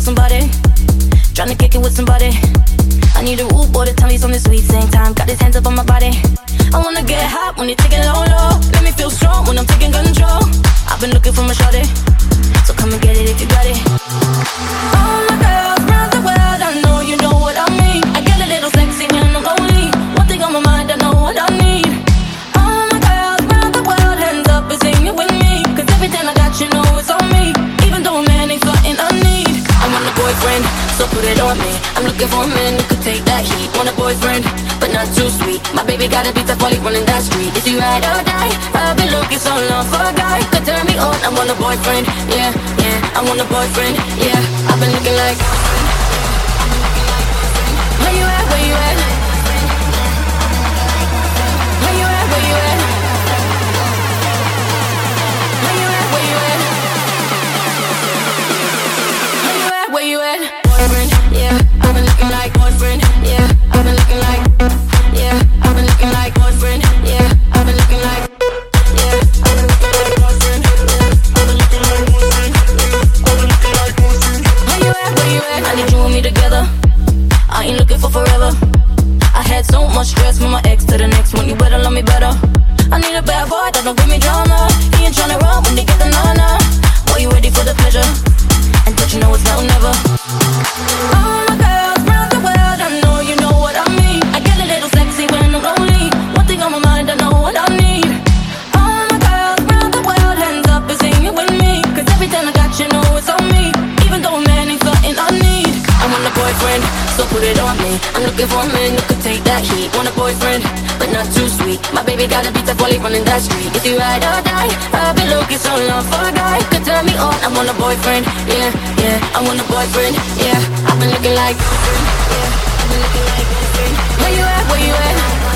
somebody, tryna kick it with somebody. I need a rude boy to tell me something sweet. Same time, got his hands up on my body. I wanna get hot when you're taking low, low. Let me feel strong when I'm taking control. I've been looking for my shawty, so come and get it if you got it. All my girls round the world, I know you know what I mean. I get a little sexy when I'm lonely. One thing on my mind, I know what I need. All my girls round the world, hands up and sing it with me. Cause every time I got you know it's on me. Even though a man ain't something I need. I want a boyfriend, so put it on me. I'm looking for a man who could take that heat. Want a boyfriend, but not too sweet. My baby gotta be tough while he running that street. Is he ride or die? I've been looking so long for a guy could turn me on. I want a boyfriend, yeah, yeah. I want a boyfriend, yeah. I've been looking like. Where you at? Where you at? Where you at? Where you at? Where you at? Where you at? Where you at? Where you at? Boyfriend, yeah. I've been looking like boyfriend, yeah. I've been looking like, yeah. I've been looking like boyfriend, yeah. I've been looking like, yeah. I've been looking like boyfriend, yeah. I've been looking like boyfriend, yeah. I've been looking like boyfriend. Where you at? Where you at? I need you and me together. I ain't looking for forever. I had so much stress from my ex to the next one. You better love me better. I need a bad boy that don't give me drama. He ain't tryna run when they get the nana. Boy, you ready for the pleasure? And don't you know it's now or never? All my girls round the world, I know you know what I mean. I get a little sexy when I'm lonely. One thing on my mind, I know what I need. All my girls round the world, hands up and sing it with me. Cause every time I got you know it's on me. Even though a man ain't something I need. I want a boyfriend, so put it on me. I'm looking for a man who could take that heat. Want a boyfriend, but not too sweet. My baby gotta be tough while he running that street. Is he ride or die? I've been looking so long for a guy could turn me on. I want a boyfriend, yeah, yeah. I want a boyfriend, yeah. I've been looking like boyfriend, yeah. I've been looking like boyfriend. Where you at? Where you at?